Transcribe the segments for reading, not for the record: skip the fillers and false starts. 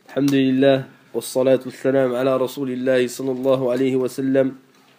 الحمد لله والصلاة والسلام على رسول الله صلى الله عليه وسلم.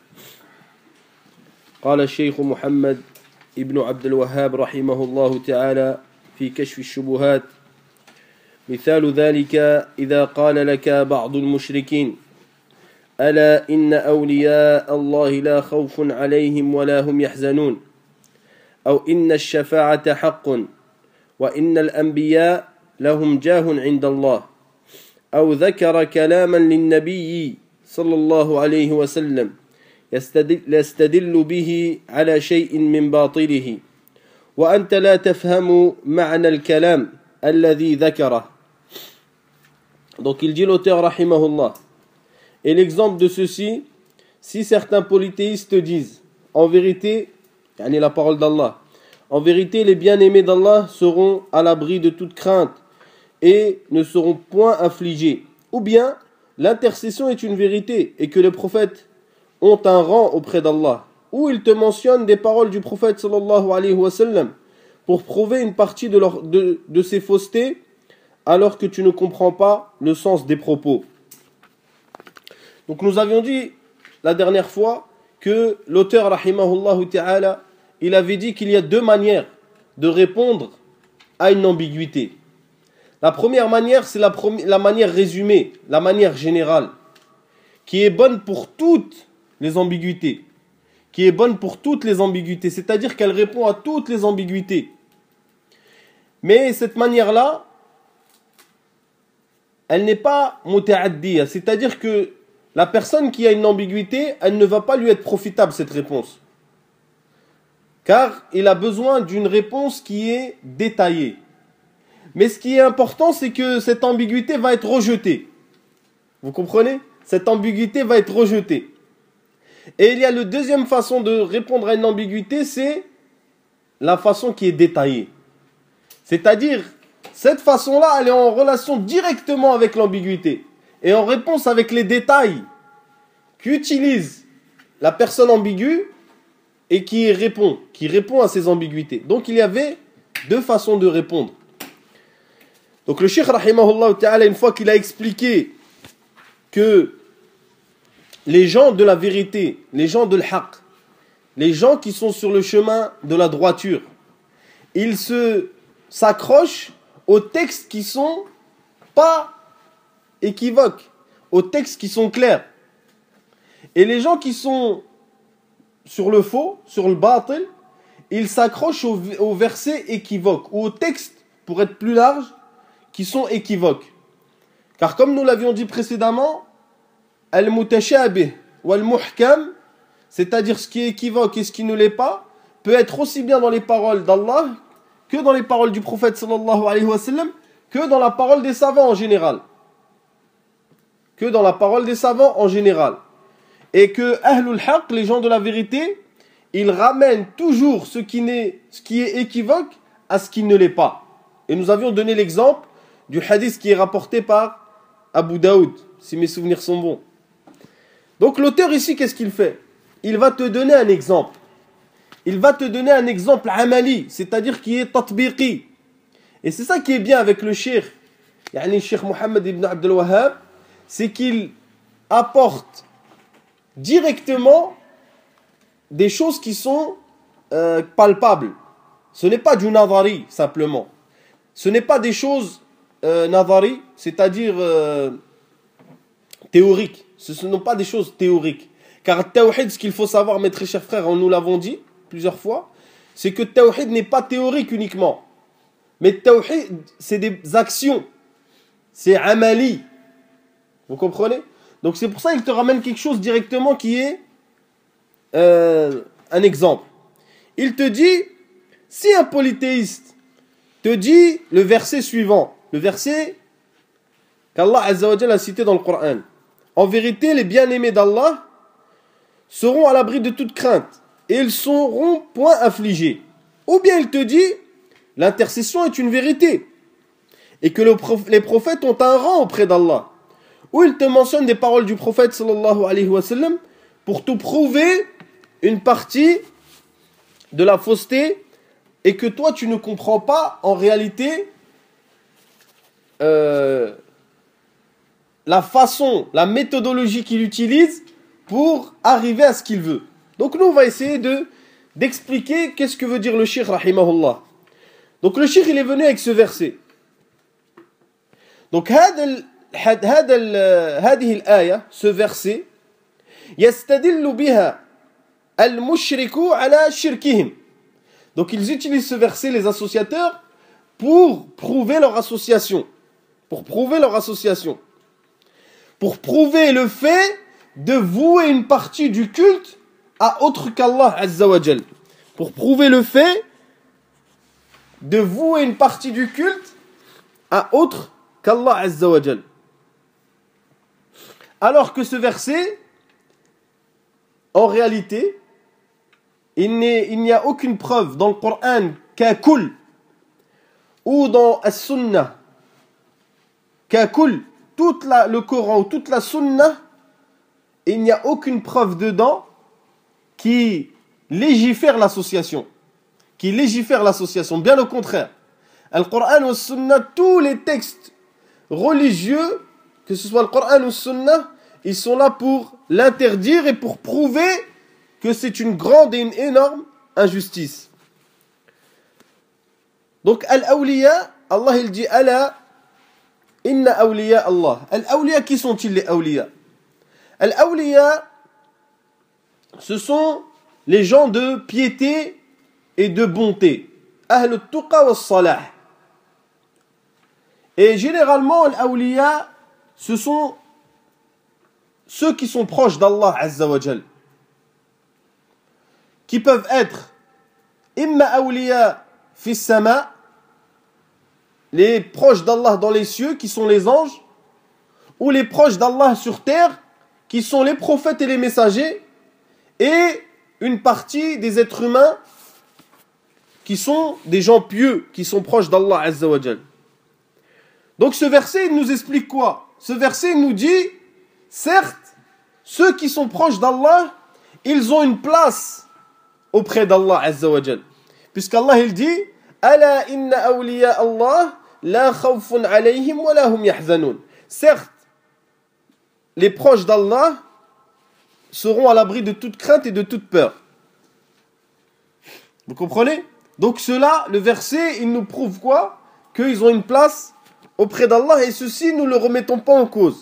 قال الشيخ محمد ابن عبد الوهاب رحمه الله تعالى في كشف الشبهات: مثال ذلك إذا قال لك بعض المشركين: ألا إن أولياء الله لا خوف عليهم ولا هم يحزنون، أو إن الشفاعة حق، وإن الأنبياء لهم جاه عند الله، أو ذكر كلاما للنبي صلى الله عليه وسلم يستدل به على شيء من باطله، وأنت لا تفهم معنى الكلام الذي ذكره. Donc il dit l'auteur rahimahullah, et l'exemple de ceci, si certains polythéistes disent, en vérité, yani la parole d'Allah, en vérité les bien-aimés d'Allah seront à l'abri de toute crainte et ne seront point affligés, ou bien l'intercession est une vérité et que les prophètes ont un rang auprès d'Allah, ou ils te mentionnent des paroles du prophète sallallahu alayhi wa sallam pour prouver une partie de ces faussetés, alors que tu ne comprends pas le sens des propos. Donc nous avions dit la dernière fois que l'auteur rahimahullah ta'ala, il avait dit qu'il y a deux manières de répondre à une ambiguïté. La première manière, c'est la manière résumée, la manière générale, qui est bonne pour toutes les ambiguïtés. Qui est bonne pour toutes les ambiguïtés, c'est-à-dire qu'elle répond à toutes les ambiguïtés. Mais cette manière-là, elle n'est pas muta'addiya, c'est-à-dire que la personne qui a une ambiguïté, elle ne va pas lui être profitable, cette réponse. Car il a besoin d'une réponse qui est détaillée. Mais ce qui est important, c'est que cette ambiguïté va être rejetée. Vous comprenez? Cette ambiguïté va être rejetée. Et il y a la deuxième façon de répondre à une ambiguïté, c'est la façon qui est détaillée. C'est-à-dire, cette façon-là, elle est en relation directement avec l'ambiguïté. Et en réponse avec les détails qu'utilise la personne ambiguë et qui répond à ces ambiguïtés. Donc il y avait deux façons de répondre. Donc le cheikh rahimahullah ta'ala, une fois qu'il a expliqué que les gens de la vérité, les gens de l'haq, les gens qui sont sur le chemin de la droiture, ils s'accrochent aux textes qui sont pas équivoques, aux textes qui sont clairs. Et les gens qui sont sur le faux, sur le batil, ils s'accrochent aux versets équivoques, ou aux textes, pour être plus large, qui sont équivoques. Car comme nous l'avions dit précédemment, al-mutashabih ou al-muhkam, c'est-à-dire ce qui est équivoque et ce qui ne l'est pas, peut être aussi bien dans les paroles d'Allah que dans les paroles du prophète sallallahu alayhi wa sallam, que dans la parole des savants en général. Que dans la parole des savants en général. Et que ahlul haqq, les gens de la vérité, ils ramènent toujours ce qui est équivoque à ce qui ne l'est pas. Et nous avions donné l'exemple du hadith qui est rapporté par Abu Daoud, si mes souvenirs sont bons. Donc l'auteur ici, qu'est-ce qu'il fait? Il va te donner un exemple. Il va te donner un exemple amali, c'est-à-dire qui est tatbiqi. Et c'est ça qui est bien avec le cheikh, yani cheikh Mohammed ibn Abdul Wahhab, c'est qu'il apporte directement des choses qui sont palpables. Ce n'est pas du nadari, simplement. Ce n'est pas des choses nadari, c'est-à-dire théoriques. Ce ne sont pas des choses théoriques. Car tawhid, ce qu'il faut savoir, mes très chers frères, nous l'avons dit plusieurs fois, c'est que tawhid n'est pas théorique uniquement. Mais tawhid, c'est des actions. C'est amali. Vous comprenez? Donc c'est pour ça qu'il te ramène quelque chose directement qui est un exemple. Il te dit, si un polythéiste te dit le verset suivant, le verset qu'Allah Azza wa Jalla a cité dans le Coran: en vérité, les bien-aimés d'Allah seront à l'abri de toute crainte et ils seront point affligés. Ou bien il te dit, l'intercession est une vérité et que les prophètes ont un rang auprès d'Allah. Ou il te mentionne des paroles du prophète sallallahu alayhi wa sallam pour te prouver une partie de la fausseté et que toi tu ne comprends pas en réalité la façon, la méthodologie qu'il utilise pour arriver à ce qu'il veut. Donc nous, on va essayer d'expliquer qu'est-ce que veut dire le cheikh, rahimahullah. Donc le cheikh, il est venu avec ce verset. Donc هذه الآية, ce verset, يستدل بها المشرك على شركهم. Donc ils utilisent ce verset, les associateurs, pour prouver leur association. Pour prouver leur association. Pour prouver le fait de vouer une partie du culte à autre qu'Allah Azza wa Jal. Pour prouver le fait de vouer une partie du culte à autre qu'Allah Azza wa Jal. Alors que ce verset, en réalité, il n'y a aucune preuve dans le Coran qu'akul ou dans la Sunnah qu'akul, le Coran ou toute la Sunnah, il n'y a aucune preuve dedans qui légifère l'association. Qui légifère l'association. Bien au contraire. Le Coran ou la Sunnah, tous les textes religieux, que ce soit le Coran ou la Sunnah, ils sont là pour l'interdire et pour prouver que c'est une grande et une énorme injustice. Donc, Al-Awliya, Allah il dit Ala, Inna awliya Allah. Al-Awliya, qui sont-ils les Awliya? Al-Awliya, ce sont les gens de piété et de bonté. Ahl al-tuqa wa salah. Et généralement, Al-Awliya, ce sont ceux qui sont proches d'Allah Azza wa Jal. Qui peuvent être imma awliya fi sama, les proches d'Allah dans les cieux, qui sont les anges, ou les proches d'Allah sur terre, qui sont les prophètes et les messagers, et une partie des êtres humains qui sont des gens pieux, qui sont proches d'Allah Azza wa Jal. Donc ce verset, il nous explique quoi? Ce verset nous dit, certes, ceux qui sont proches d'Allah, ils ont une place auprès d'Allah Azza wa Jal. Puisqu'Allah il dit, Ala inna awliya Allah la khawfun alayhim wa la hum yahzanun. Certes, les proches d'Allah seront à l'abri de toute crainte et de toute peur. Vous comprenez? Donc cela, le verset, il nous prouve quoi? Qu'ils ont une place auprès d'Allah, et ceci, nous ne le remettons pas en cause.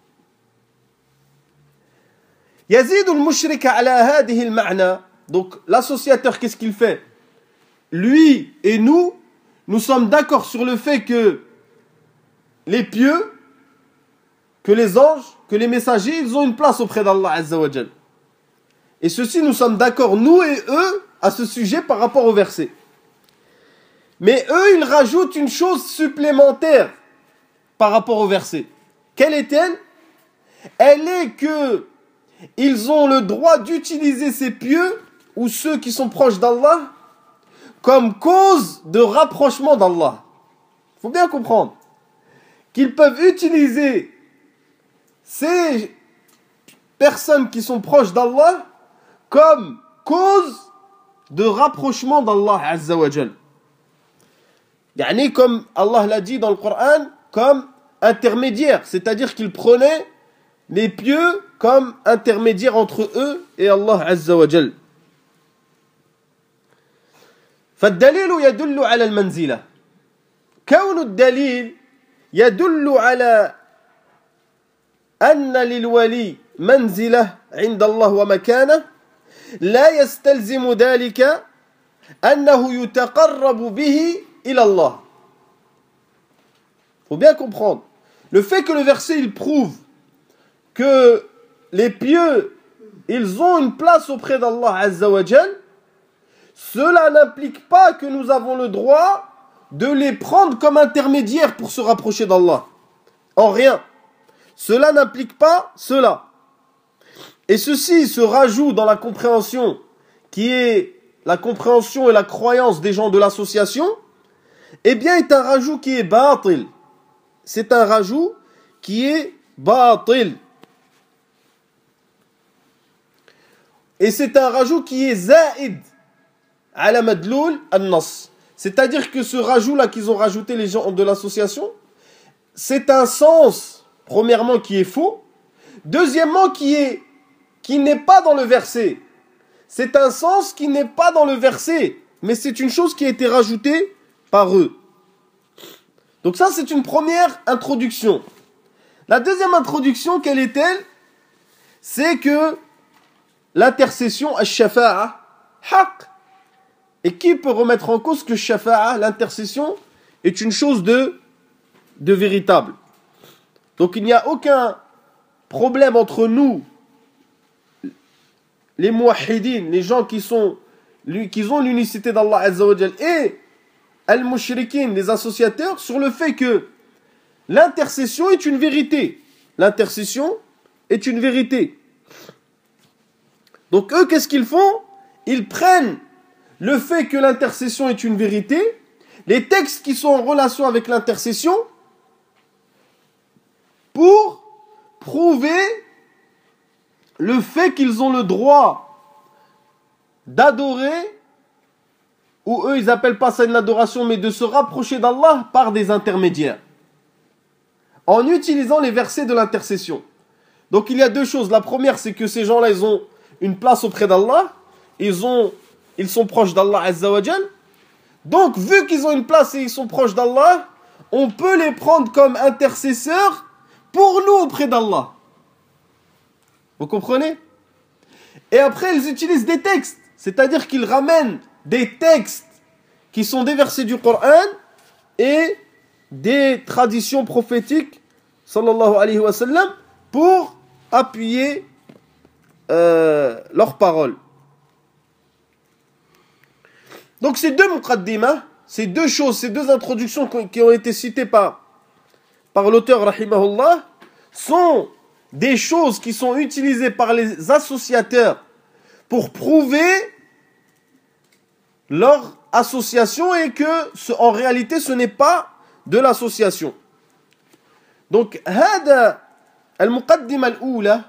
Yazid al-mushrika ala hadihi al-ma'na. Donc l'associateur, qu'est-ce qu'il fait? Lui et nous sommes d'accord sur le fait que les pieux, que les anges, que les messagers, ils ont une place auprès d'Allah Azza wa Jal. Et ceci, nous sommes d'accord, nous et eux, à ce sujet par rapport au verset. Mais eux, ils rajoutent une chose supplémentaire par rapport au verset. Quelle est-elle? Elle est que ils ont le droit d'utiliser ces pieux ou ceux qui sont proches d'Allah comme cause de rapprochement d'Allah. Il faut bien comprendre qu'ils peuvent utiliser ces personnes qui sont proches d'Allah comme cause de rapprochement d'Allah Azza wa Jal. Yani comme Allah l'a dit dans le Coran, comme intermédiaire, c'est-à-dire qu'ils prenaient les pieux comme intermédiaires entre eux et Allah Azza wa Jal. فالدليل يدل على المنزلة. كون الدليل يدل على أن للولي منزلة عند الله ومكانة لا يستلزم ذلك أنه يتقرب به إلى الله. Faut bien comprendre. Le fait que le verset il prouve que les pieux ils ont une place auprès d'Allah Azza wa Jal, cela n'implique pas que nous avons le droit de les prendre comme intermédiaires pour se rapprocher d'Allah. En rien. Cela n'implique pas cela. Et ceci se rajoute dans la compréhension qui est la compréhension et la croyance des gens de l'association, eh bien est un rajout qui est batil. C'est un rajout qui est batil. Et c'est un rajout qui est zaïd. Ala madloul an-nas. C'est-à-dire que ce rajout-là qu'ils ont rajouté les gens de l'association, c'est un sens premièrement, qui est faux. Deuxièmement, qui n'est pas dans le verset. C'est un sens qui n'est pas dans le verset, mais c'est une chose qui a été rajoutée par eux. Donc ça, c'est une première introduction. La deuxième introduction, quelle est-elle? C'est que l'intercession, al-shafa'a, haq. Et qui peut remettre en cause que shafa'a, l'intercession, est une chose de véritable? Donc il n'y a aucun problème entre nous, les muwahhidines, les gens qui ont l'unicité d'Allah Azza wa Jal, et al-mushrikin, les associateurs, sur le fait que l'intercession est une vérité. L'intercession est une vérité. Donc eux, qu'est-ce qu'ils font? Ils prennent le fait que l'intercession est une vérité, les textes qui sont en relation avec l'intercession, pour prouver le fait qu'ils ont le droit d'adorer, ou eux ils appellent pas ça une adoration, mais de se rapprocher d'Allah par des intermédiaires, en utilisant les versets de l'intercession. Donc il y a deux choses. La première, c'est que ces gens-là, ils ont une place auprès d'Allah, ils sont proches d'Allah Azza wa Jal. Donc vu qu'ils ont une place et ils sont proches d'Allah, on peut les prendre comme intercesseurs pour nous auprès d'Allah. Vous comprenez? Et après, ils utilisent des textes. C'est-à-dire qu'ils ramènent des textes qui sont des versets du Coran et des traditions prophétiques, sallallahu alayhi wa sallam, pour appuyer leurs paroles. Donc ces deux muqaddimah, ces deux choses, ces deux introductions qui ont été citées par l'auteur rahimahullah, sont des choses qui sont utilisées par les associateurs pour prouver leur association et que en réalité ce n'est pas de l'association. Donc hada al-muqaddimah al-oula,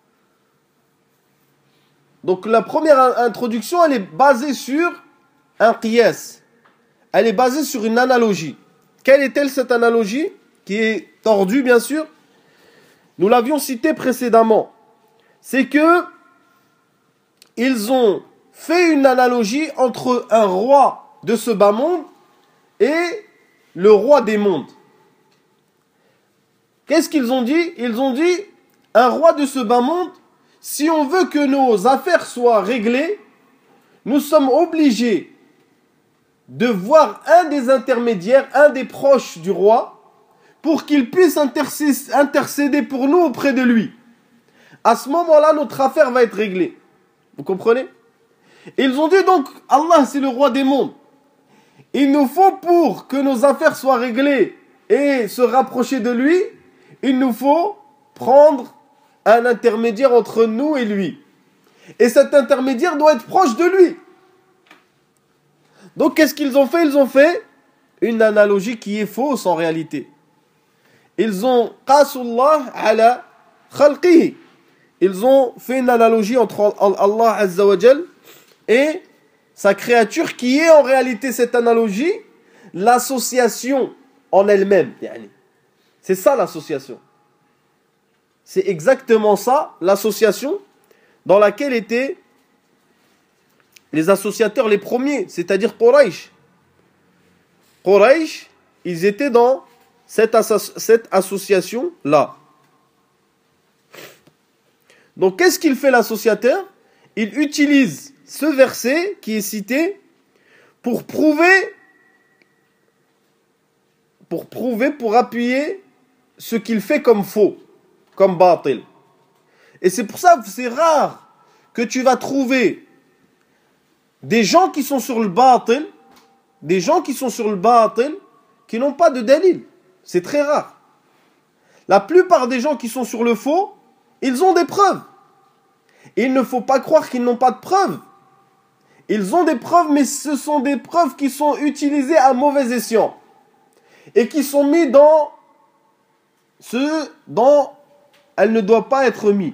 donc la première introduction, elle est basée sur un qiyas. Elle est basée sur une analogie. Quelle est-elle cette analogie? Qui est tordue bien sûr. Nous l'avions cité précédemment. C'est que ils ont fait une analogie entre un roi de ce bas monde et le roi des mondes. Qu'est-ce qu'ils ont dit? Ils ont dit, un roi de ce bas monde, si on veut que nos affaires soient réglées, nous sommes obligés de voir un des intermédiaires, un des proches du roi, pour qu'il puisse intercéder pour nous auprès de lui. À ce moment-là, notre affaire va être réglée. Vous comprenez? Ils ont dit donc, Allah c'est le roi des mondes. Il nous faut, pour que nos affaires soient réglées et se rapprocher de lui, il nous faut prendre un intermédiaire entre nous et lui. Et cet intermédiaire doit être proche de lui. Donc qu'est-ce qu'ils ont fait? Ils ont fait une analogie qui est fausse en réalité. Ils ont qasullah ala khalqihi. Ils ont fait une analogie entre Allah Azza wa Jal et sa créature, qui est en réalité cette analogie, l'association en elle-même. C'est ça l'association. C'est exactement ça, l'association dans laquelle étaient les associateurs les premiers, c'est-à-dire Quraysh. Quraysh, ils étaient dans cette association-là. Donc, qu'est-ce qu'il fait l'associateur? Il utilise ce verset qui est cité pour appuyer ce qu'il fait comme faux, comme batil. Et c'est pour ça que c'est rare que tu vas trouver des gens qui sont sur le batil, qui n'ont pas de dalil. C'est très rare. La plupart des gens qui sont sur le faux, ils ont des preuves. Il ne faut pas croire qu'ils n'ont pas de preuves. Ils ont des preuves, mais ce sont des preuves qui sont utilisées à mauvais escient et qui sont mises dans ce dont elles ne doivent pas être mises.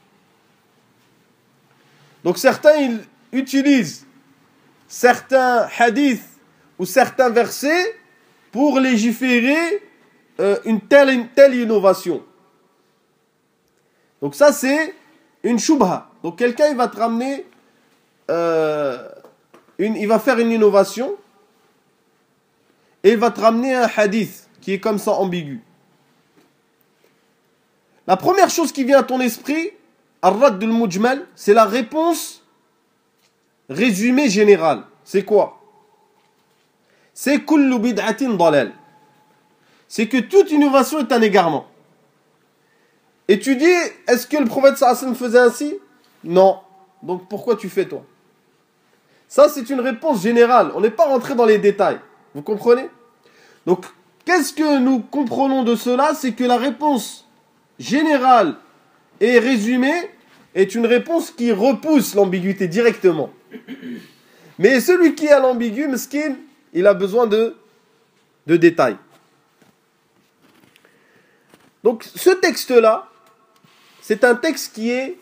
Donc certains, ils utilisent certains hadiths ou certains versets pour légiférer une telle innovation. Donc ça, c'est une shubha. Donc quelqu'un, il va te ramener, il va faire une innovation, et il va te ramener un hadith qui est comme ça ambigu. La première chose qui vient à ton esprit, ar-radd al-mujmal, c'est la réponse résumée générale. C'est quoi? C'est kullu bid'atin dalal. C'est que toute innovation est un égarement. Et tu dis, est-ce que le prophète sallallahu alayhi wa sallam faisait ainsi? Non. Donc pourquoi tu fais toi? Ça, c'est une réponse générale. On n'est pas rentré dans les détails. Vous comprenez? Donc, qu'est-ce que nous comprenons de cela? C'est que la réponse générale et résumée est une réponse qui repousse l'ambiguïté directement. Mais celui qui a l'ambigu, meskin, il a besoin de détails. Donc, ce texte-là, c'est un texte qui est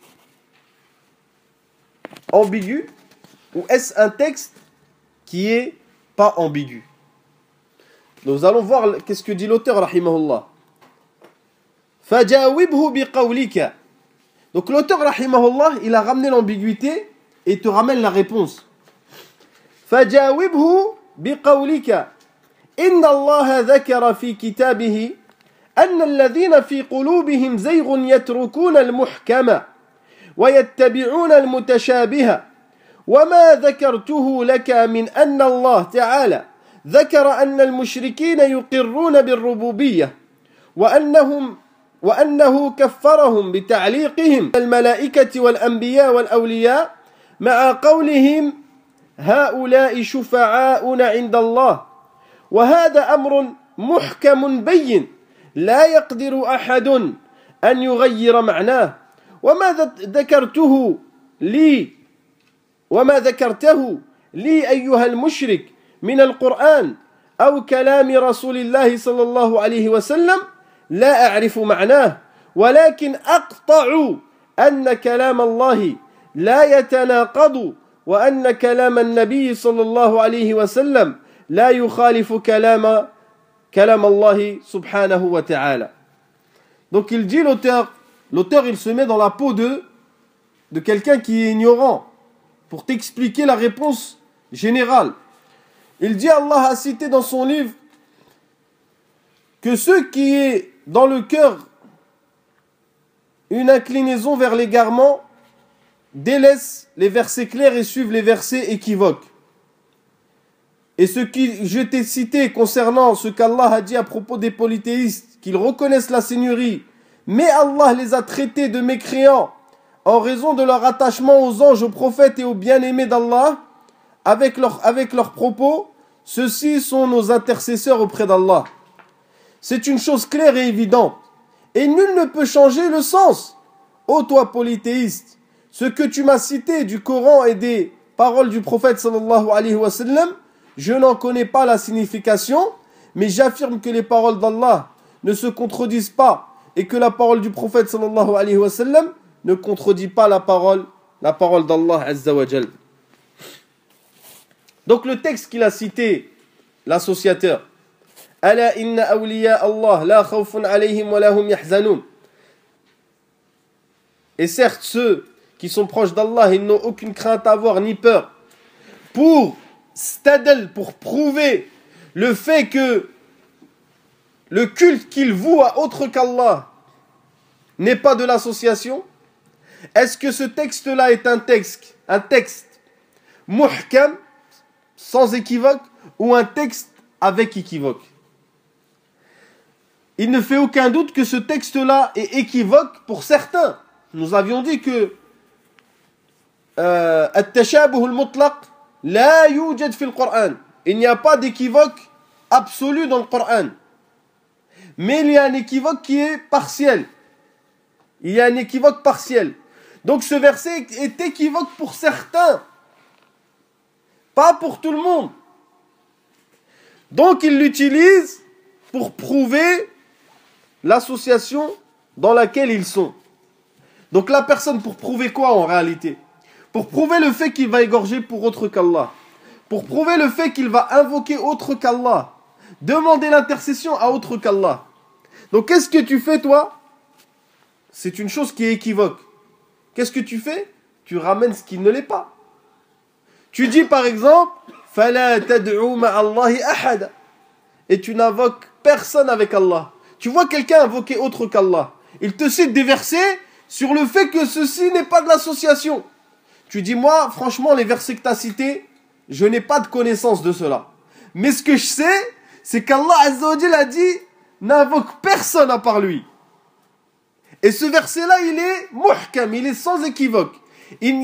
ambigu, ou est-ce un texte qui est pas ambigu? Nous allons voir qu'est-ce que dit l'auteur, rahimahullah. Fajawibhu biqawlika. Donc l'auteur, rahimahullah, il a ramené l'ambiguïté et te ramène la réponse. Fajawibhu biqawlika. Inna Allah dhakara fi kitabihi أن الذين في قلوبهم زيغ يتركون المحكم ويتبعون المتشابه وما ذكرته لك من أن الله تعالى ذكر أن المشركين يقرون بالربوبية وأنه كفرهم بتعليقهم الملائكة والأنبياء والأولياء مع قولهم هؤلاء شفعاؤنا عند الله وهذا أمر محكم بين لا يقدر أحد أن يغير معناه وما ذكرته لي أيها المشرك من القرآن أو كلام رسول الله صلى الله عليه وسلم لا أعرف معناه ولكن أقطع أن كلام الله لا يتناقض وأن كلام النبي صلى الله عليه وسلم لا يخالف كلام Allah subhanahu wa ta'ala. Donc il dit l'auteur il se met dans la peau de quelqu'un qui est ignorant pour t'expliquer la réponse générale. Il dit Allah a cité dans son livre que ceux qui est dans le cœur une inclinaison vers l'égarement délaissent les versets clairs et suivent les versets équivoques. Et ce qui je t'ai cité concernant ce qu'Allah a dit à propos des polythéistes, qu'ils reconnaissent la seigneurie, mais Allah les a traités de mécréants en raison de leur attachement aux anges, aux prophètes et aux bien-aimés d'Allah, avec leurs propos, ceux-ci sont nos intercesseurs auprès d'Allah. C'est une chose claire et évidente, et nul ne peut changer le sens. Ô toi polythéiste, ce que tu m'as cité du Coran et des paroles du prophète sallallahu alayhi wa sallam, je n'en connais pas la signification, mais j'affirme que les paroles d'Allah ne se contredisent pas et que la parole du prophète sallallahu alayhi wa sallam ne contredit pas la parole d'Allah azza wa jal. Donc le texte qu'il a cité, l'associateur, Ala inna awliya Allah la khawfun alayhim wa lahum yahzanun. Et certes ceux qui sont proches d'Allah, ils n'ont aucune crainte à avoir ni peur. Pour prouver le fait que le culte qu'il voue à autre qu'Allah n'est pas de l'association. Est-ce que ce texte-là est un texte muhkam, sans équivoque, ou un texte avec équivoque? Il ne fait aucun doute que ce texte-là est équivoque pour certains. Nous avions dit que at-tashabuh al-mutlaq la yujad fi al-Qur'an. Il n'y a pas d'équivoque absolu dans le Coran. Mais il y a un équivoque qui est partiel. Il y a un équivoque partiel. Donc ce verset est équivoque pour certains. Pas pour tout le monde. Donc il l'utilise pour prouver l'association dans laquelle ils sont. Donc la personne, pour prouver quoi en réalité? Pour prouver le fait qu'il va égorger pour autre qu'Allah. Pour prouver le fait qu'il va invoquer autre qu'Allah. Demander l'intercession à autre qu'Allah. Donc qu'est-ce que tu fais toi? c'est une chose qui est équivoque. Qu'est-ce que tu fais? Tu ramènes ce qui ne l'est pas. Tu dis par exemple, فَلَا تَدْعُوا مَعَ اللَّهِ أَحَدًا, et tu n'invoques personne avec Allah. Tu vois quelqu'un invoquer autre qu'Allah. Il te cite des versets sur le fait que ceci n'est pas de l'association. Tu dis, moi, franchement, les versets que tu as cités, je n'ai pas de connaissance de cela. Mais ce que je sais, c'est qu'Allah Azza wa Jalla a dit, n'invoque personne à part lui. Et ce verset-là, il est muhkam, il est sans équivoque. Il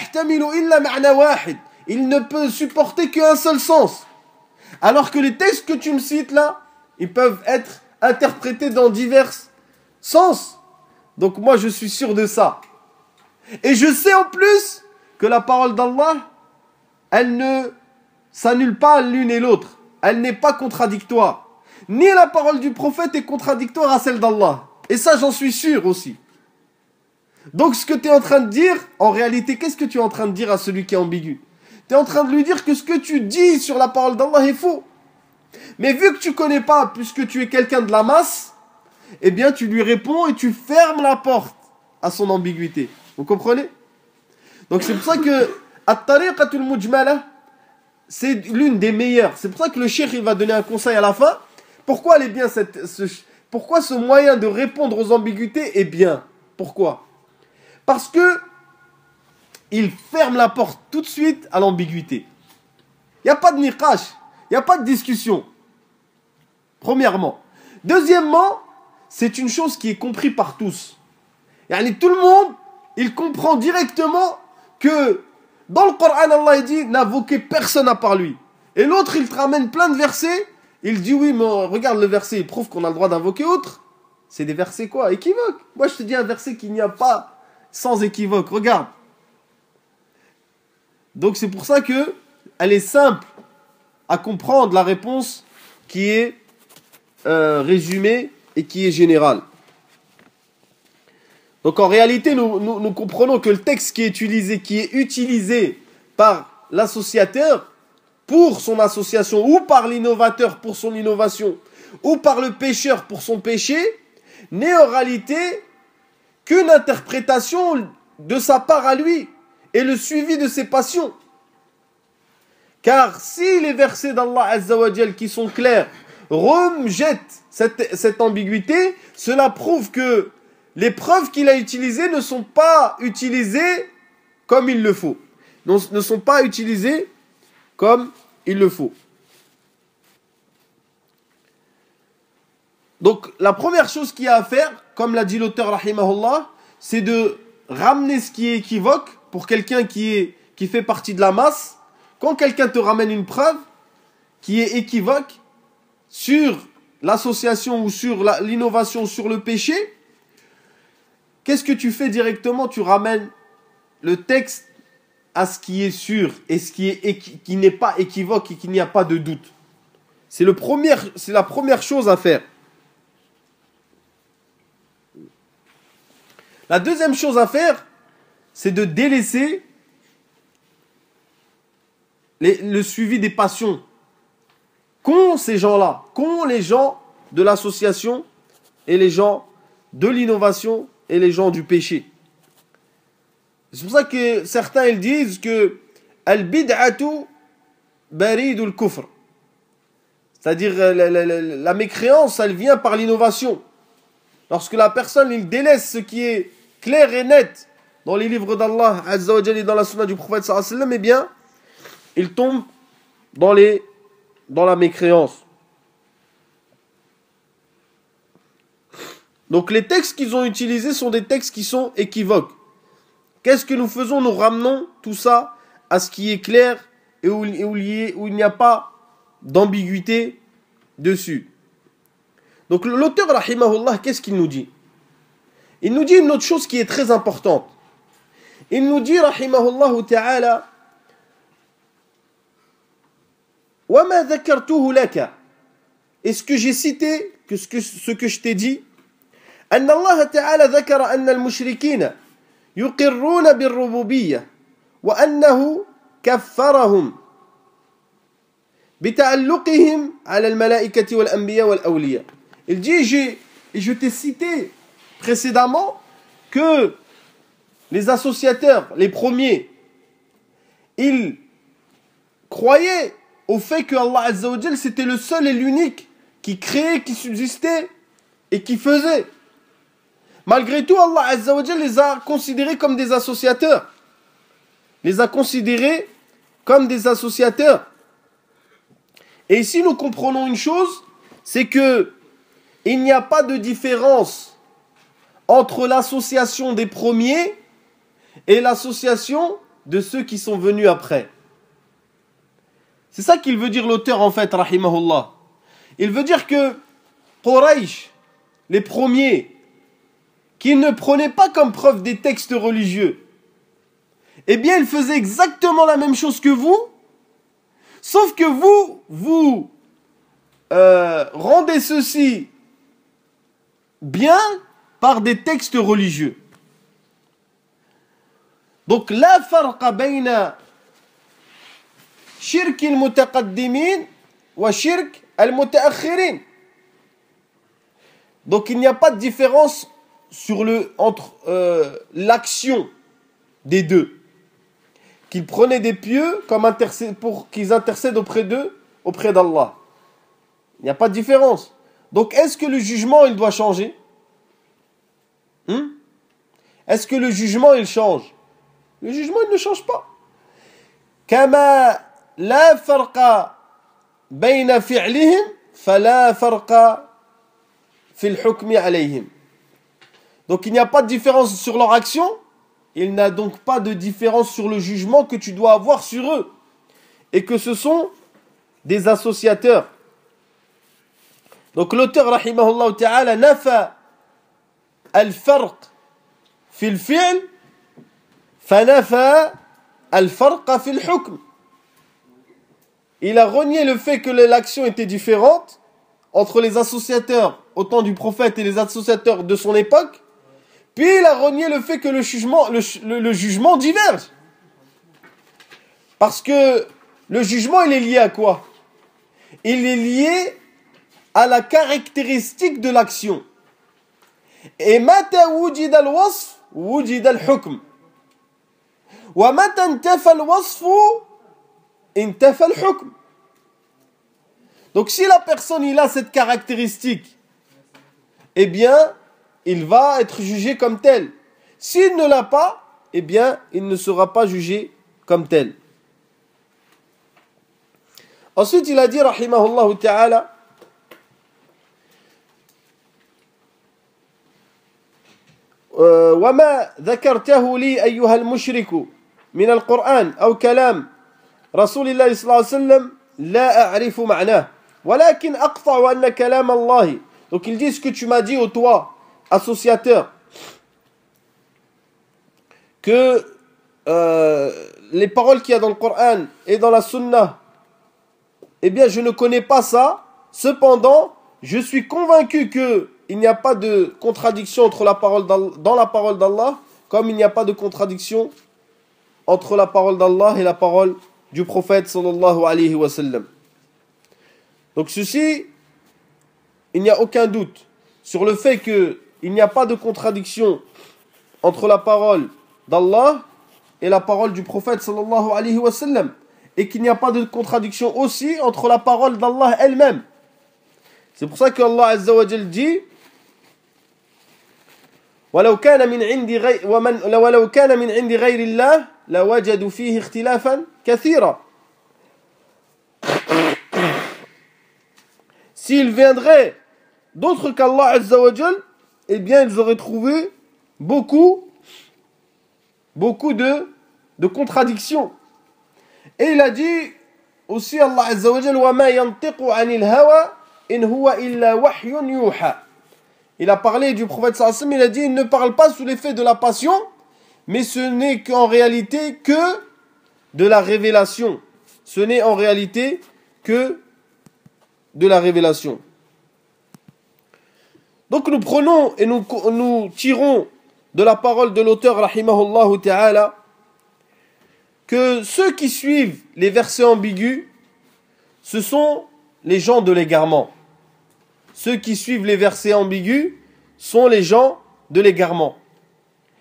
ne peut supporter qu'un seul sens. Alors que les textes que tu me cites là, ils peuvent être interprétés dans divers sens. Donc moi, je suis sûr de ça. Et je sais en plus que la parole d'Allah, elle ne s'annule pas l'une et l'autre. Elle n'est pas contradictoire. Ni la parole du prophète est contradictoire à celle d'Allah. Et ça, j'en suis sûr aussi. Donc ce que tu es en train de dire, en réalité, qu'est-ce que tu es en train de dire à celui qui est ambigu? Tu es en train de lui dire que ce que tu dis sur la parole d'Allah est faux. Mais vu que tu ne connais pas, puisque tu es quelqu'un de la masse, eh bien tu lui réponds et tu fermes la porte à son ambiguïté. Vous comprenez? Donc c'est pour ça que At-Tariqatul Mujmala, c'est l'une des meilleures. C'est pour ça que le cheikh il va donner un conseil à la fin. Pourquoi elle est bien pourquoi ce moyen de répondre aux ambiguïtés est bien? Pourquoi? Parce que il ferme la porte tout de suite à l'ambiguïté. Il n'y a pas de niqash, il n'y a pas de discussion. Premièrement. Deuxièmement, c'est une chose qui est comprise par tous. Tout le monde, il comprend directement que dans le Coran, Allah dit n'invoquez personne à part lui. Et l'autre, il te ramène plein de versets. Il dit oui, mais regarde le verset, il prouve qu'on a le droit d'invoquer autre. C'est des versets quoi? Équivoques. Moi, je te dis un verset qu'il n'y a pas sans équivoque. Regarde. Donc, c'est pour ça que elle est simple à comprendre la réponse qui est résumée et qui est générale. Donc, en réalité, nous comprenons que le texte qui est utilisé par l'associateur pour son association, ou par l'innovateur pour son innovation, ou par le pécheur pour son péché, n'est en réalité qu'une interprétation de sa part à lui et le suivi de ses passions. Car si les versets d'Allah Azza wa Jal qui sont clairs rejettent cette ambiguïté, cela prouve que les preuves qu'il a utilisées ne sont pas utilisées comme il le faut. Ne sont pas utilisées comme il le faut. Donc, la première chose qu'il y a à faire, comme l'a dit l'auteur, rahimahullah, c'est de ramener ce qui est équivoque pour quelqu'un qui fait partie de la masse. Quand quelqu'un te ramène une preuve qui est équivoque sur l'association ou sur l'innovation, sur le péché, qu'est-ce que tu fais directement? Tu ramènes le texte à ce qui est sûr et ce qui n'est pas équivoque et qu'il n'y a pas de doute. C'est la première chose à faire. La deuxième chose à faire, c'est de délaisser le suivi des passions qu'ont ces gens-là, qu'ont les gens de l'association et les gens de l'innovation et les gens du péché. C'est pour ça que certains ils disent que al-bid'atu baridul kufr. C'est-à-dire la mécréance, elle vient par l'innovation. Lorsque la personne il délaisse ce qui est clair et net dans les livres d'Allah Azza wa Jalla et dans la sunna du prophète sallallahu alayhi wa sallam, eh bien, il tombe dans la mécréance. Donc les textes qu'ils ont utilisés sont des textes qui sont équivoques. Qu'est-ce que nous faisons? Nous ramenons tout ça à ce qui est clair et où il n'y a pas d'ambiguïté dessus. Donc l'auteur, rahimahullah, qu'est-ce qu'il nous dit? Il nous dit une autre chose qui est très importante. Il nous dit, rahimahullah ta'ala, وَمَا ذَكَرْتُهُ لَكَ, et ce que j'ai cité, ce que je t'ai dit, أن الله تعالى ذكر أن المشركين يقرون بالربوبية وأنه كفرهم بتعلقهم على الملائكة والأنبياء والأولياء. Il dit, je t'ai cité précédemment que les associateurs, les premiers, ils croyaient au fait que Allah Azza wa Jal c'était le seul et l'unique qui créait, qui subsistait et qui faisait. Malgré tout, Allah Azza wa Jal les a considérés comme des associateurs. Les a considérés comme des associateurs. Et ici, nous comprenons une chose, c'est que il n'y a pas de différence entre l'association des premiers et l'association de ceux qui sont venus après. C'est ça qu'il veut dire l'auteur en fait, rahimahullah. Il veut dire que Quraysh, les premiers, qui ne prenaient pas comme preuve des textes religieux, eh bien ils faisaient exactement la même chose que vous, sauf que vous rendez ceci bien par des textes religieux. Donc, la farqa bayna shirk al-mutaqaddimin wa shirk al-mutaakhirin. Donc, il n'y a pas de différence entre l'action des deux. Qu'ils prenaient des pieux pour qu'ils intercèdent auprès d'eux, auprès d'Allah. Il n'y a pas de différence. Donc, est-ce que le jugement, il doit changer? Est-ce que le jugement, il change? Le jugement, il ne change pas. كما لا فرق بين فعلهم فلا فرق في الحكم عليهم. Donc, il n'y a pas de différence sur leur action. Il n'y a donc pas de différence sur le jugement que tu dois avoir sur eux. Et que ce sont des associateurs. Donc l'auteur rahimahullah ta'ala nafa al-farq fi al-fi'l fanafa al-farq fi al-hukm. Il a renié le fait que l'action était différente entre les associateurs au temps du prophète et les associateurs de son époque. Puis il a renié le fait que le jugement diverge. Parce que le jugement, il est lié à quoi? Il est lié à la caractéristique de l'action. Et mata wujid al-wasf, wujid al-hukm. Wa mata intafa al-wasfu, intafa al-hukm. Donc si la personne il a cette caractéristique, eh bien, il va être jugé comme tel. S'il ne l'a pas, eh bien, il ne sera pas jugé comme tel. Ensuite, il a dit, rahimahullah ta'ala, وما ذكرته لي أيها المشرك من القرآن أو كلام رسول الله صلى الله عليه وسلم لا أعرف معناه ولكن أقطع أن كلام الله. Donc il dit ce que tu m'as dit, ô toi, associateur, que les paroles qu'il y a dans le Coran et dans la Sunna, eh bien je ne connais pas ça. Cependant, je suis convaincu que il n'y a pas de contradiction entre dans la parole d'Allah, comme il n'y a pas de contradiction entre la parole d'Allah et la parole du prophète sallallahu alayhi wa sallam. Donc ceci, il n'y a aucun doute sur le fait qu'il n'y a pas de contradiction entre la parole d'Allah et la parole du prophète sallallahu alayhi wa sallam, et qu'il n'y a pas de contradiction aussi entre la parole d'Allah elle-même. C'est pour ça que Allah Azza wa Jal dit ولو كان من عند غير الله لوجدوا فيه اختلافا كثيرا. S'il viendrait d'autres qu'Allah Azza wa Jal, eh bien ils auraient trouvé beaucoup de contradictions. Et il a dit aussi Allah Azza wa Jal وَمَا يَنْطِقُ عَنِ الْهَوَى إِنْ هُوَ إِلَّا وَحْيٌ يُوحَى. Il a parlé du prophète sallallahu alayhi wa sallam, il a dit il ne parle pas sous l'effet de la passion, mais ce n'est qu'en réalité que de la révélation. Ce n'est en réalité que de la révélation. Donc nous prenons et nous tirons de la parole de l'auteur rahimahullah ta'ala que ceux qui suivent les versets ambigus, ce sont les gens de l'égarement. Ceux qui suivent les versets ambigus sont les gens de l'égarement.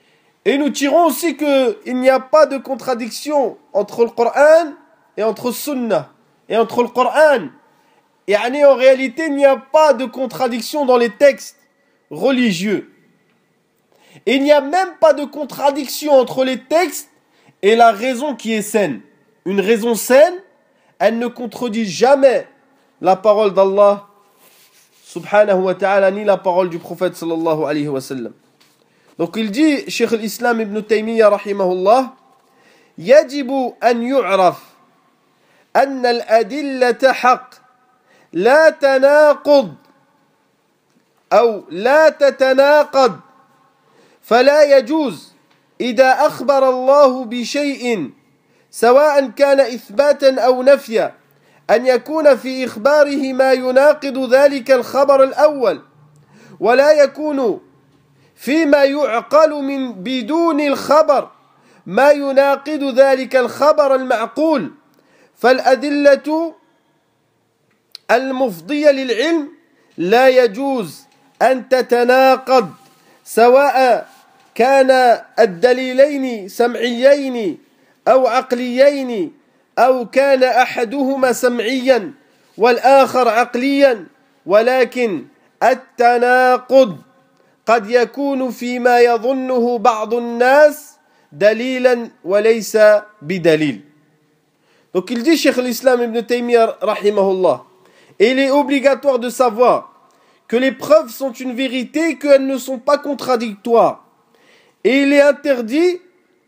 Et nous tirons aussi qu'il n'y a pas de contradiction entre le Coran et entre Sunnah. Et entre le Coran. Et en réalité, il n'y a pas de contradiction dans les textes religieux. Et il n'y a même pas de contradiction entre les textes et la raison qui est saine. Une raison saine, elle ne contredit jamais la parole d'Allah subhanahu wa ta'ala ni la parole du prophète sallallahu alayhi wa sallam. Donc il dit, Cheikh l'Islam ibn Taymiyyah rahimahullah, يجب أن يعرف أن الأدلة حق لا تناقض أو لا تتناقض فلا يجوز إذا أخبر الله بشيء سواء كان إثباتا أو نفيا أن يكون في إخباره ما يناقض ذلك الخبر الأول ولا يكون فيما يعقل من بدون الخبر ما يناقض ذلك الخبر المعقول فالأدلة المفضية للعلم لا يجوز أن تتناقض سواء كان الدليلين سمعيين أو عقليين أو كان أحدهما سمعيا والآخر عقليا ولكن التناقض قد يكون فيما يظنه بعض الناس دليلا وليس بدليل. Donc il dit Cheikh l'Islam ibn Taymiyyah rahimahullah, il est obligatoire de savoir que les preuves sont une vérité et qu'elles ne sont pas contradictoires. Et il est interdit,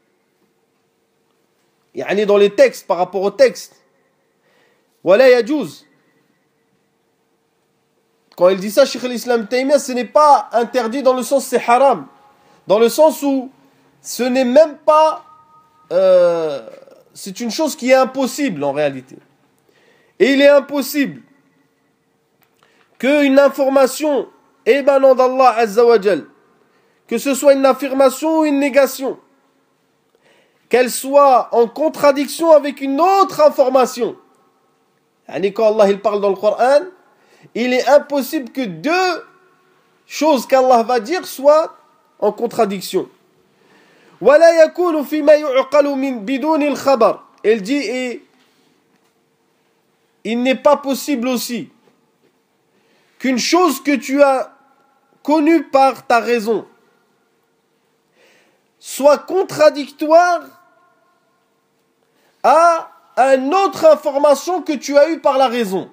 dans les textes, par rapport aux textes, wala yajouz. Quand il dit ça, Cheikh l'Islam ibn Taymiyyah, ce n'est pas interdit dans le sens c'est haram, dans le sens où ce n'est même pas, c'est une chose qui est impossible en réalité. Et il est impossible qu'une information émanant d'Allah Azza wa Jal, que ce soit une affirmation ou une négation, qu'elle soit en contradiction avec une autre information. Quand Allah il parle dans le Coran, il est impossible que deux choses qu'Allah va dire soient en contradiction. ولا يكون فيما يعقل من بدون الخبر. Elle dit, et il n'est pas possible aussi qu'une chose que tu as connue par ta raison soit contradictoire à une autre information que tu as eue par la raison.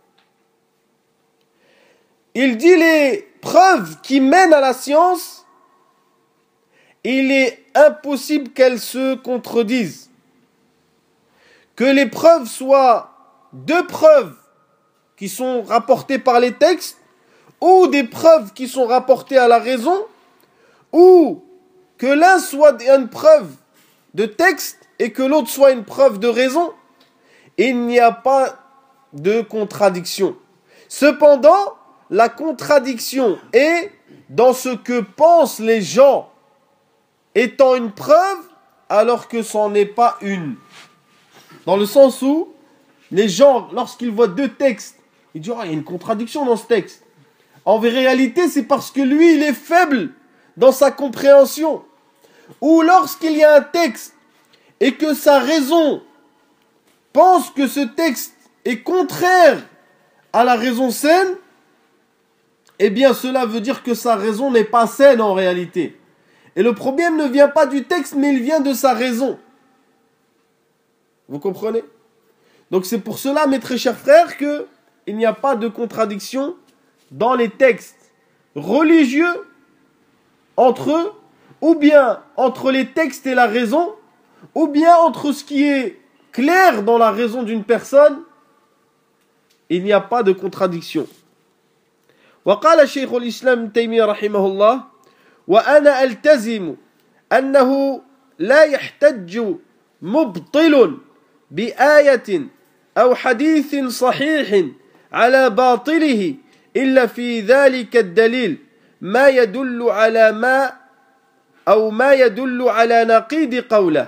Il dit les preuves qui mènent à la science, il est impossible qu'elles se contredisent. Que les preuves soient deux preuves qui sont rapportées par les textes, ou des preuves qui sont rapportées à la raison, ou que l'un soit une preuve de texte et que l'autre soit une preuve de raison. Il n'y a pas de contradiction. Cependant, la contradiction est dans ce que pensent les gens étant une preuve alors que ce n'en est pas une. Dans le sens où les gens, lorsqu'ils voient deux textes, ils disent « Oh, il y a une contradiction dans ce texte ». En réalité, c'est parce que lui, il est faible dans sa compréhension. Ou lorsqu'il y a un texte et que sa raison pense que ce texte est contraire à la raison saine, eh bien cela veut dire que sa raison n'est pas saine en réalité. Et le problème ne vient pas du texte, mais il vient de sa raison. Vous comprenez? Donc c'est pour cela, mes très chers frères, qu'il n'y a pas de contradiction dans les textes religieux entre eux, ou bien entre les textes et la raison, ou bien entre ce qui est clair dans la raison d'une personne. Il n'y a pas de contradiction. وقال شيخ الإسلام تيمية رحمه الله وأنا ألتزم أنه لا يحتج مبطل بآية أو حديث صحيح على باطله إلا في ذلك الدليل ما يدل على ما يدل على نقيض قوله.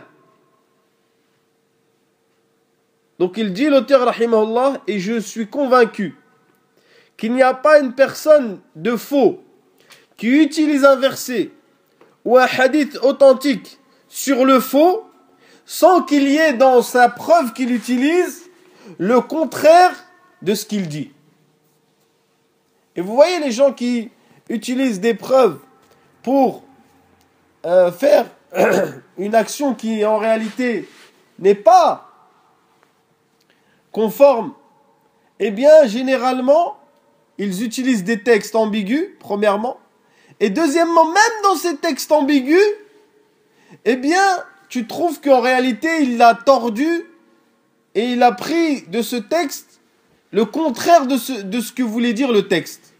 Donc il dit l'auteur rahimahullah, et je suis convaincu qu'il n'y a pas une personne de faux qui utilise un verset ou un hadith authentique sur le faux sans qu'il y ait dans sa preuve qu'il utilise le contraire de ce qu'il dit. Et vous voyez les gens qui utilisent des preuves pour faire une action qui en réalité n'est pas conforme, eh bien généralement ils utilisent des textes ambigus, premièrement, et deuxièmement, même dans ces textes ambigus, eh bien tu trouves qu'en réalité il l'a tordu et il a pris de ce texte le contraire de ce que voulait dire le texte.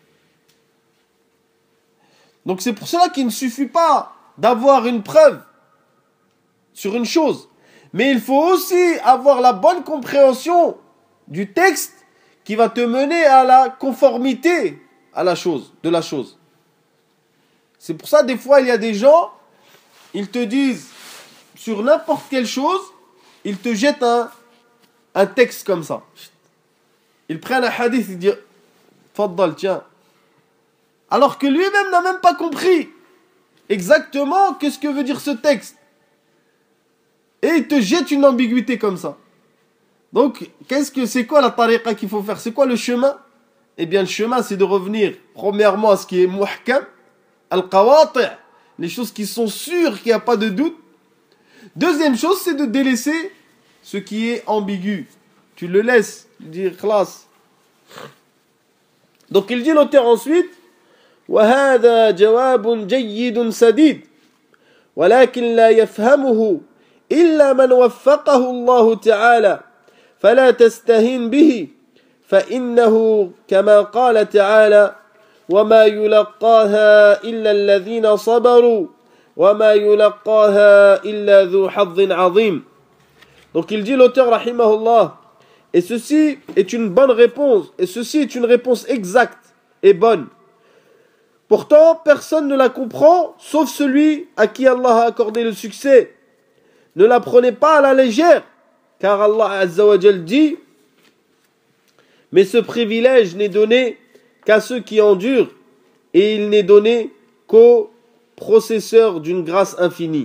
Donc c'est pour cela qu'il ne suffit pas d'avoir une preuve sur une chose, mais il faut aussi avoir la bonne compréhension du texte qui va te mener à la conformité à la chose, de la chose. C'est pour ça des fois il y a des gens, ils te disent sur n'importe quelle chose, ils te jettent un texte comme ça. Ils prennent un hadith et disent Faddal, tiens. Alors que lui-même n'a même pas compris exactement qu'est-ce que veut dire ce texte. Et il te jette une ambiguïté comme ça. Donc, c'est quoi la tariqa qu'il faut faire? C'est quoi le chemin? Eh bien, le chemin, c'est de revenir, premièrement, à ce qui est muhkam, al-qawati', les choses qui sont sûres, qu'il n'y a pas de doute. Deuxième chose, c'est de délaisser ce qui est ambigu. Tu le laisses, tu dis, classe. Donc, il dit l'auteur ensuite, وهذا جواب جيد سديد ولكن لا يفهمه إلا من وفقه الله تعالى فلا تستهين به فإنه كما قال تعالى وما يلقاها إلا الذين صبروا وما يلقاها إلا ذو حظ عظيم. Donc il dit l'auteur rahimahullah, et ceci est une bonne réponse, et ceci est une réponse exacte et bonne. Pourtant, personne ne la comprend, sauf celui à qui Allah a accordé le succès. Ne la prenez pas à la légère, car Allah Azza wa Jal dit, mais ce privilège n'est donné qu'à ceux qui endurent, et il n'est donné qu'aux possesseurs d'une grâce infinie.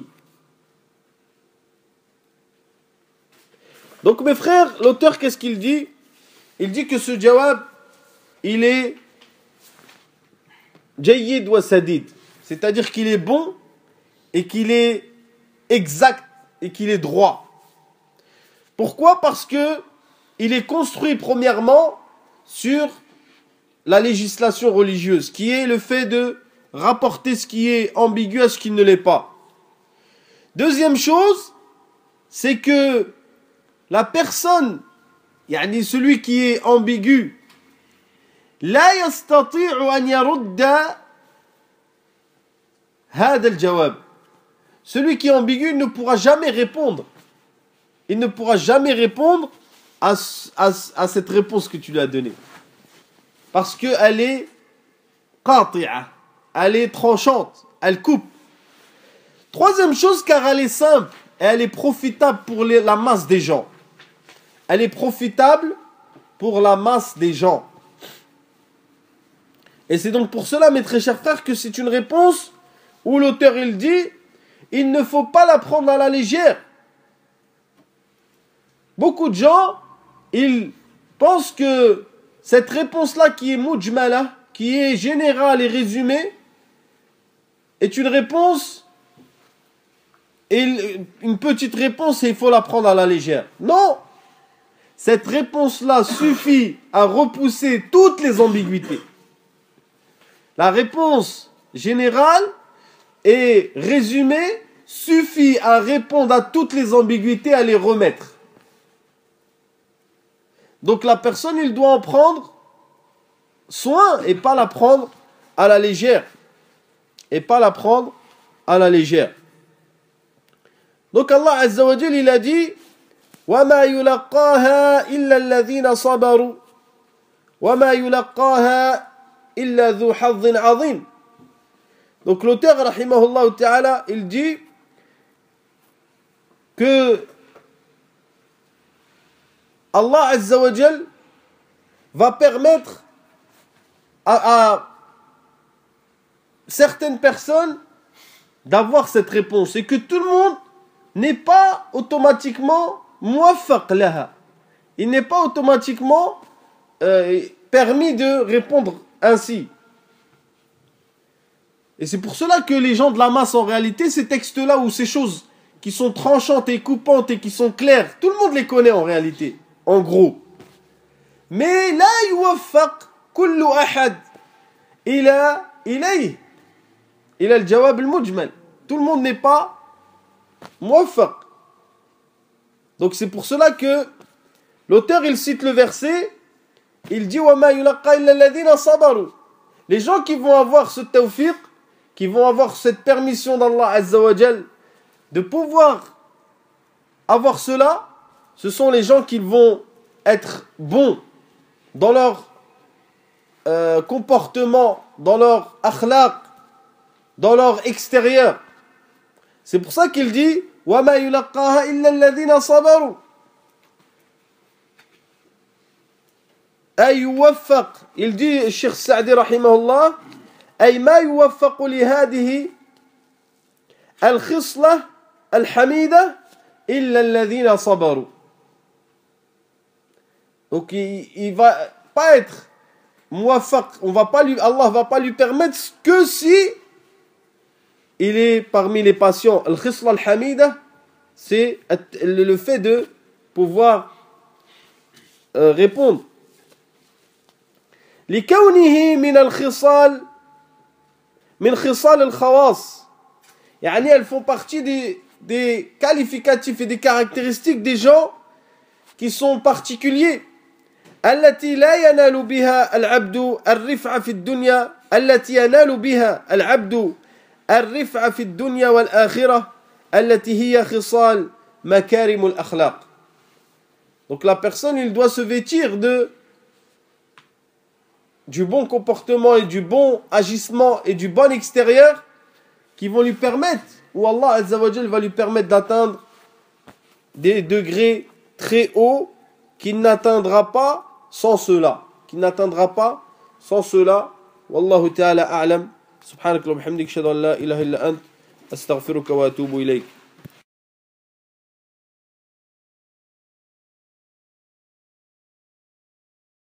Donc mes frères, l'auteur qu'est-ce qu'il dit? Il dit que ce jawab, il est jayyid wa sadid, c'est-à-dire qu'il est bon et qu'il est exact et qu'il est droit. Pourquoi? Parce que il est construit premièrement sur la législation religieuse, qui est le fait de rapporter ce qui est ambigu à ce qui ne l'est pas. Deuxième chose, c'est que la personne, yani celui qui est ambigu, لا يستطيع أن يرد هذا الجواب. Celui qui est ambigu ne pourra jamais répondre. Il ne pourra jamais répondre à cette réponse que tu lui as donnée. Parce qu'elle est qati'a, elle est tranchante, elle coupe. Troisième chose, car elle est simple et elle est profitable pour la masse des gens. Elle est profitable pour la masse des gens. Et c'est donc pour cela, mes très chers frères, que c'est une réponse où l'auteur il dit, il ne faut pas la prendre à la légère. Beaucoup de gens, ils pensent que cette réponse-là qui est mujmala, qui est générale et résumée, est une réponse, et une petite réponse et il faut la prendre à la légère. Non! Cette réponse-là suffit à repousser toutes les ambiguïtés. La réponse générale et résumée suffit à répondre à toutes les ambiguïtés, à les remettre. Donc la personne, il doit en prendre soin et pas la prendre à la légère. Et pas la prendre à la légère. Donc Allah Azza wa Jal, il a dit وَمَا يُلَقَّاهَا إِلَّا الَّذِينَ صَبَرُوا وَمَا يُلَقَّاهَا إِلَّا ذُو حَظٍّ عَظِيمٍ. Donc l'auteur, rahimahullah ta'ala, il dit que Allah Azza wa Jal va permettre à certaines personnes d'avoir cette réponse et que tout le monde n'est pas automatiquement muwaffaq laha. Il n'est pas automatiquement permis de répondre ainsi. Et c'est pour cela que les gens de la masse, en réalité, ces textes-là ou ces choses qui sont tranchantes et coupantes et qui sont claires, tout le monde les connaît en réalité, en gros. Mais la yuwaffaq kullu ahad ila ilayh ila al-jawab al-mujmal. Tout le monde n'est pas muwaffaq. Donc c'est pour cela que l'auteur il cite le verset, il dit wa ma yulqa illa alladhina sabaru. Les gens qui vont avoir ce tawfiq, qui vont avoir cette permission d'Allah Azza wa Jal de pouvoir avoir cela, ce sont les gens qui vont être bons dans leur comportement, dans leur akhlaq, dans leur extérieur. C'est pour ça qu'il dit wa ma yulqaha illa alladhina sabaru. Ay yuwaffaq. Il dit Cheikh Sa'di rahimahullah أي ما يوفق لهذه الخصلة الحميدة إلا الذين صبروا. Donc il va pas être muwaffaq, Allah va pas lui permettre que si il est parmi les patients. Al-khisla al-hamida, c'est le fait de pouvoir répondre. لكونه من الخصال من خصال الخواص. يعني elles font partie des qualificatifs et des caractéristiques des gens qui sont particuliers. التي لا ينال بها العبد الرفعة في الدنيا التي ينال بها العبد الرفعة في الدنيا والآخرة التي هي خصال مكارم الأخلاق. Donc la personne il doit se vêtir du bon comportement et du bon agissement et du bon extérieur qui vont lui permettre, ou Allah Azza wa Jal va lui permettre d'atteindre des degrés très hauts qu'il n'atteindra pas sans cela. Wallahu ta'ala a'lam. Subhanak wa bihamdik, ashhadu an la ilaha illa ant, astaghfiruka wa atubu ilayk.